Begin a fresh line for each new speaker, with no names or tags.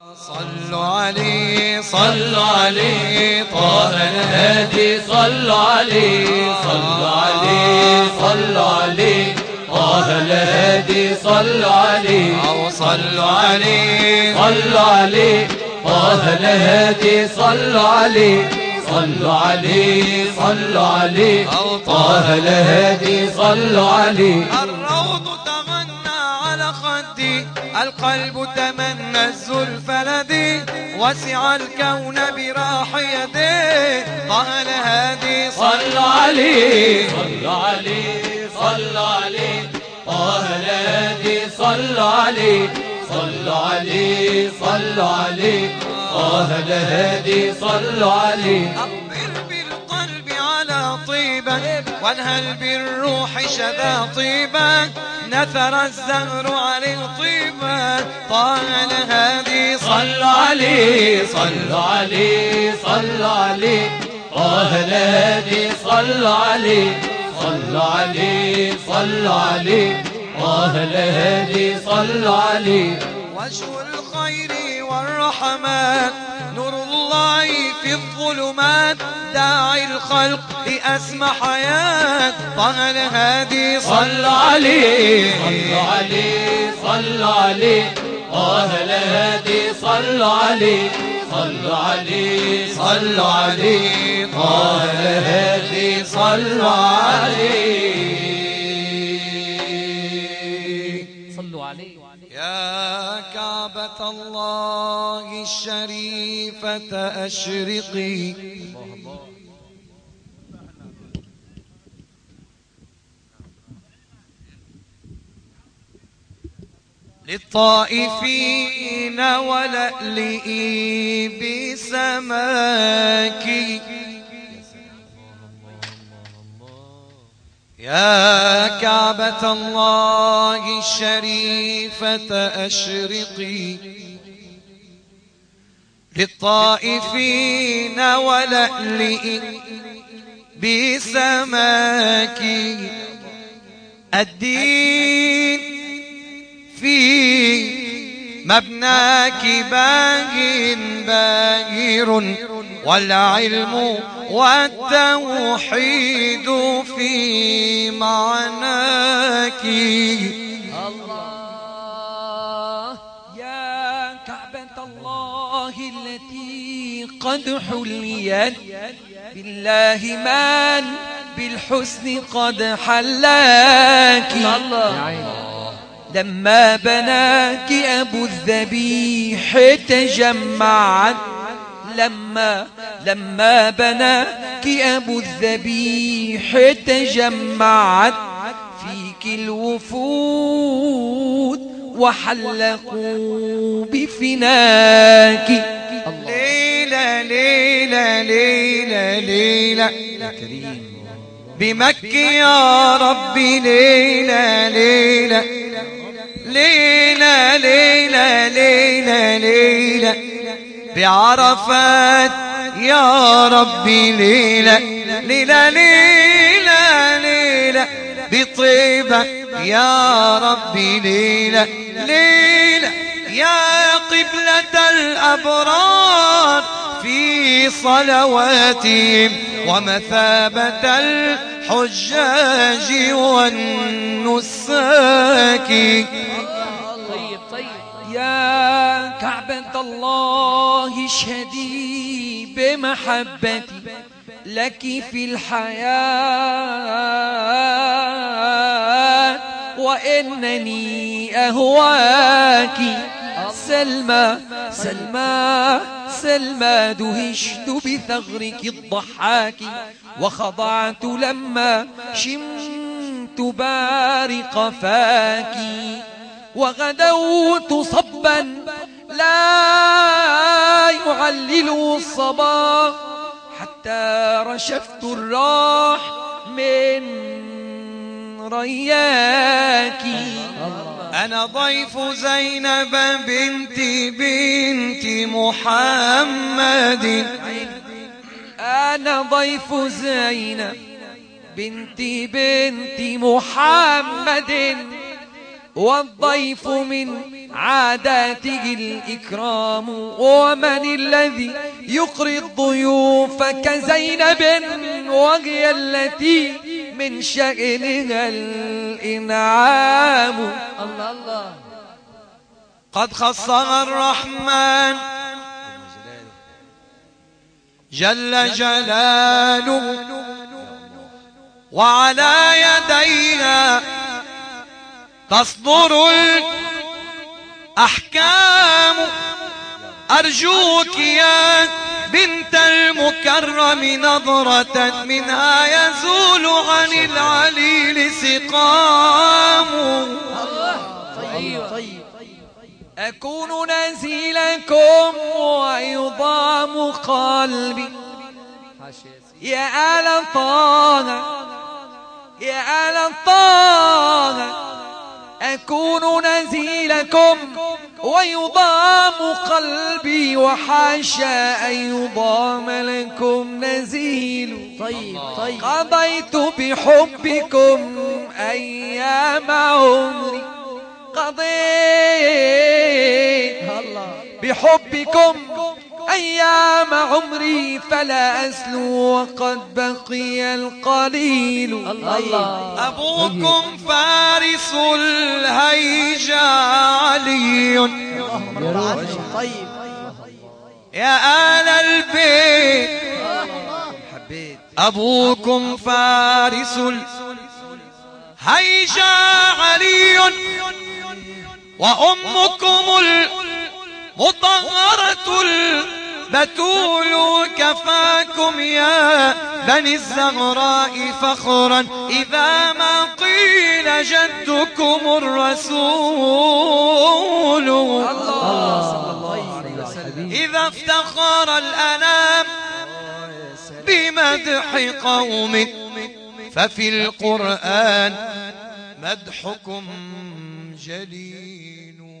صلوا عليه صلوا عليه طه الهادي صلوا عليه صلوا عليه صلوا عليه طه الهادي صلوا عليه أو صلوا عليه صلوا عليه طه الهادي صلوا عليه صلوا عليه صلوا عليه طه الهادي صلوا عليه. الروض تغنى على خدي القلب تمنى الزلف لدي وسع الكون براح يديه طه الهادي صلوا عليه صلوا عليه صلوا عليه طه الهادي صلوا عليه صلوا عليه صلوا عليه طه الهادي صلوا عليه. أقبل بالقلب على طيبة وانهل بالروح شذا طيبة نثر الزهر عن الطيبة طه الهادي صلوا عليه صلوا عليه صلوا عليه طه الهادي صلوا عليه صلوا عليه صلوا عليه طه الهادي صلوا عليه. وجه الخير والرحمات نور الله في الظلمات داعي الخلق لأسمى حياة طه الهادي صلوا عليه صلوا عليه صلوا عليه طه الهادي صلوا عليه صلوا عليه صلوا عليه طه الهادي صلوا عليه صلوا عليه. يا كعبة الله الشريفة أشرقي للطائفين ولألئي بسماك. يا كعبة الله الشريفة أشرقي للطائفين ولألئي بسماك. الدين في مبناك باهر والعلم والتوحيد في معناك.
الله يا كعبة الله التي قد حليت بالله من بالحسن قد حلاك. لما بناك أبو الذبيح تجمعت لما بناك أبو الذبيح تجمعت فيك الوفود وحلقوا بفناك.
ليلة ليلة ليلة ليلة بمكة يا ربي ليلة ليلة ليلة ليلة ليلة ليلة بعرفات يا ربي ليلة ليلة ليلة ليلة بطيبة يا ربي ليلة ليلة يا قبلة الأبرار في صلواتهم ومثابة الحجاج والنساك.
طيب يا كعبة الله اشهدي بمحبتي لك في الحياة وإنني أهواك. سلمى سلمى سلمى دهشت بثغرك الضحاك وخضعت لما شمت بارق فاك وغدوت صبا لا يعلل الصباح حتى رشفت الراح من رياك.
أنا ضيف زينب بنت محمد.
أنا ضيف زينب بنت محمد والضيف من عاداته الإكرام. ومن الذي يقري الضيوف كزينب وهي التي من شأنها الإنعام.
الله الله.
قد خصها الرحمن جل جلاله وعلى يديها تصدر الأحكام. أرجوك يا بنت المكرم نظرة منها يزول عن العليل سقام.
طيب.
أكون نزيلكم ويضام قلبي يا آل طه يا آل طه. أكون نزيلكم ويضام قلبي وحاشا أن يضام لكم نزيل.
طيب.
قضيت بحبكم أيام عمري قضيت بحبكم أيام عمري فلا أسلو وقد بقي القليل.
الله.
أبوكم فارس الهيجا علي
طيب.
يا آل البيت. أبوكم فارس الهيجا علي وأمكم المطهرة البتول. كفاكم يا بني الزهراء فخرا إذا ما قيل جدكم الرسول. إذا افتخر الأنام بمدح قوم ففي القرآن مدحكم جليل.